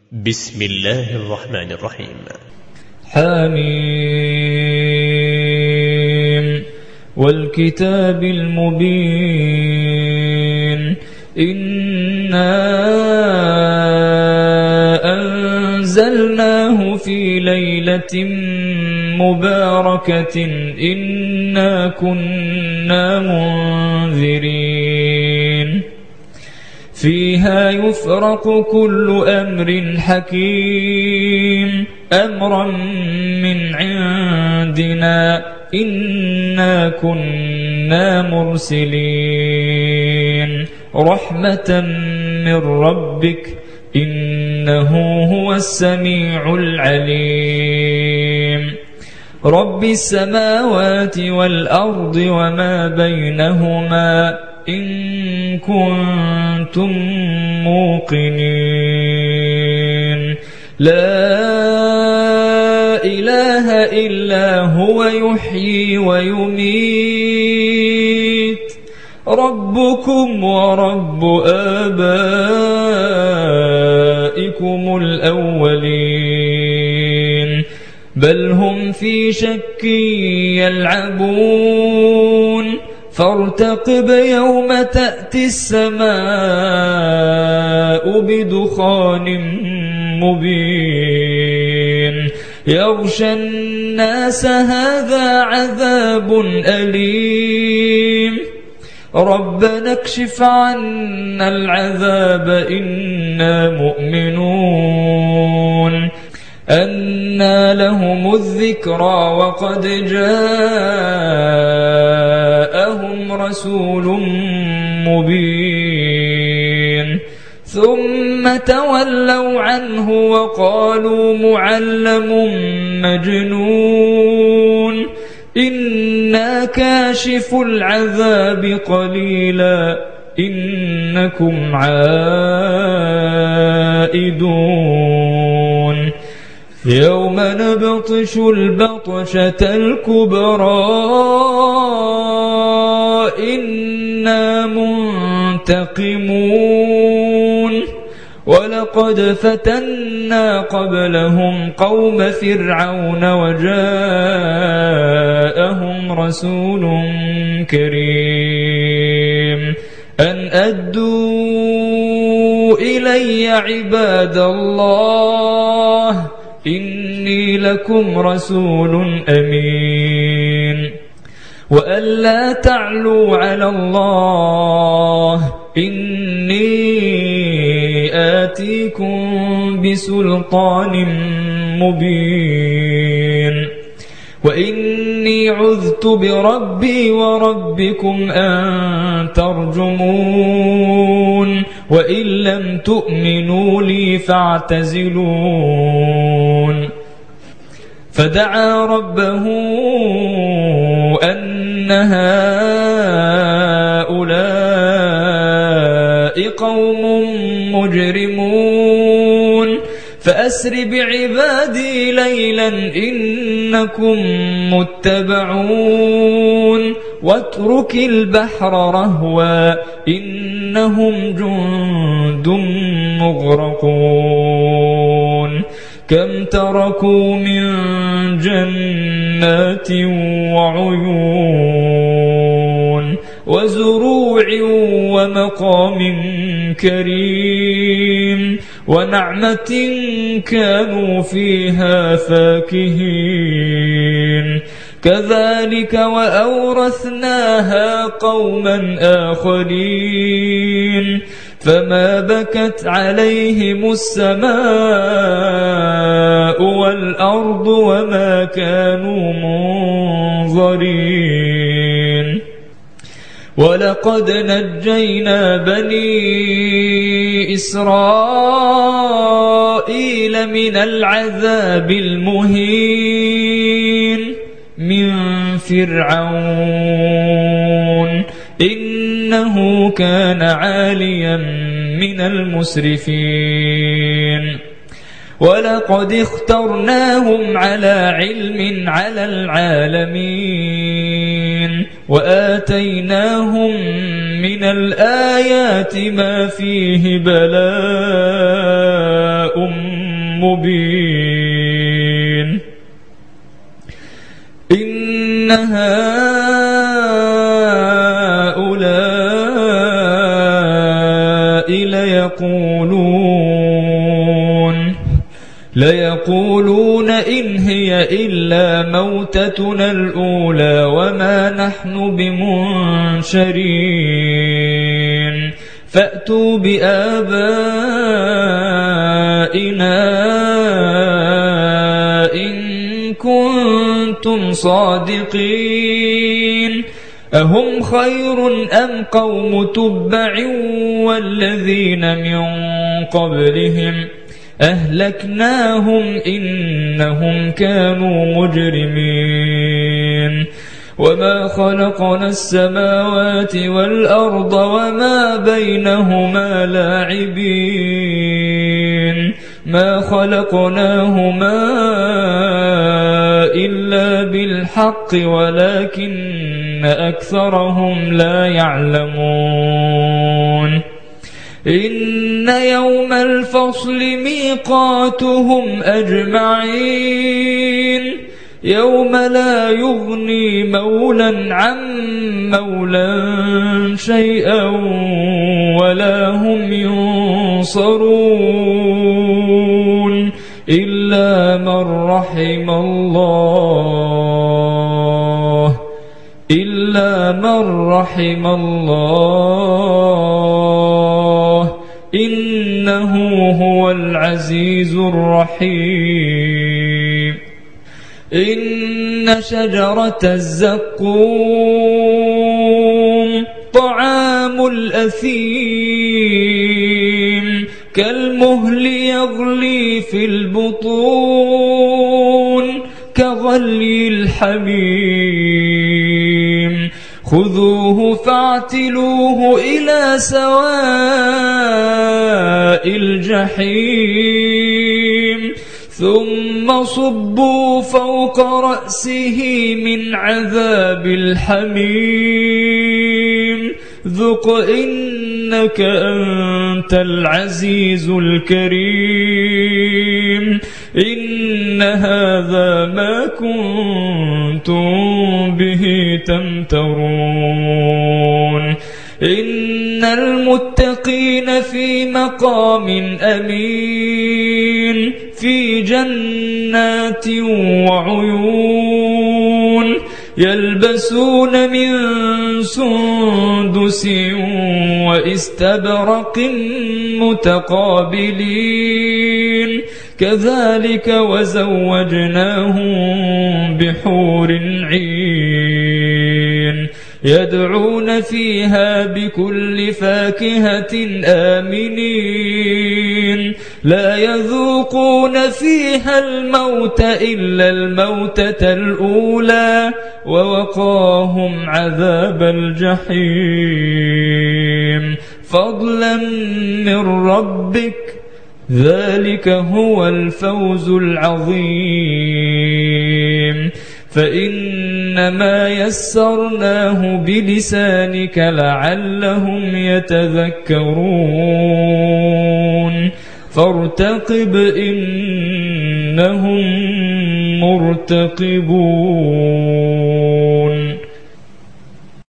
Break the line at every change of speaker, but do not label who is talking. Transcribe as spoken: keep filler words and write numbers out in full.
بسم الله الرحمن الرحيم.
حميم والكتاب المبين إنا أنزلناه في ليلة مباركة إنا كنا منذرين فيها يفرق كل أمر حكيم أمرا من عندنا إنا كنا مرسلين رحمة من ربك إنه هو السميع العليم رب السماوات والأرض وما بينهما إن كنتم موقنين لا إله إلا هو يحيي ويميت ربكم ورب آبائكم الأولين بل هم في شك يلعبون فارتقب يوم تأتي السماء بدخان مبين يغشى الناس هذا عذاب أليم ربنا اكشف عنا العذاب إنا مؤمنون أنى لهم الذكرى وقد جاءهم رسول مبين ثم تولوا عنه وقالوا معلم مجنون إنا كاشف العذاب قليلا إنكم عائدون يوم نبطش البطشة الكبرى إنا منتقمون ولقد فتنا قبلهم قوم فرعون وجاءهم رسول كريم أن أدوا إلي عباد الله إني لكم رسول أمين وأن لا تعلوا على الله إني آتيكم بسلطان مبين وإني عذت بربي وربكم أن ترجمون وإن لم تؤمنوا لي فاعتزلون فدعا ربه أن هؤلاء قوم مجرمون فأسر بعبادي ليلا إنكم متبعون واترك البحر رهوا إنهم جند مغرقون كم تركوا من جنات وعيون وزروع ومقام كريم ونعمة كانوا فيها فاكهين كذلك وأورثناها قوما آخرين فما بكت عليهم السماء والأرض وما كانوا منظرين ولقد نجينا بني إسرائيل من العذاب المهين من فرعون إنه كان عاليا من المسرفين ولقد اخترناهم على علم على العالمين وآتيناهم من الآيات ما فيه بلاء مبين إن هؤلاء ليقولون ليقولون إن هي إلا موتتنا الأولى وما نحن بمنشرين فأتوا بآبائنا إن كنتم صادقين أهم خير أم قوم تبع والذين من قبلهم أهلكناهم إنهم كانوا مجرمين وما خلقنا السماوات والأرض وما بينهما لاعبين ما خلقناهما إلا بالحق ولكن أكثرهم لا يعلمون إن يوم الفصل ميقاتهم أجمعين يوم لا يغني مولا عن مولا شيئا ولا هم ينصرون إلا من رحم الله إلا من رحم الله إنه هو العزيز الرحيم إن شجرة الزقوم طعام الأثيم كالمهل يغلي في البطون كغلي الحميم خذوه فاعتلوه إلى سواء الجحيم ثم صبوا فوق رأسه من عذاب الحميم ذق إنك أنت العزيز الكريم إن هذا ما كنتم به تمترون إن المتقين في مقام أمين في جنات وعيون يلبسون من سندس واستبرق متقابلين كذلك وزوجناهم بحور عين يدعون فيها بكل فاكهة آمنين لا يذوقون فيها الموت إلا الموتة الأولى ووقاهم عذاب الجحيم فضلا من ربك ذلك هو الفوز العظيم فإنما يسرناه بلسانك لعلهم يتذكرون فارتقب إنهم مرتقبون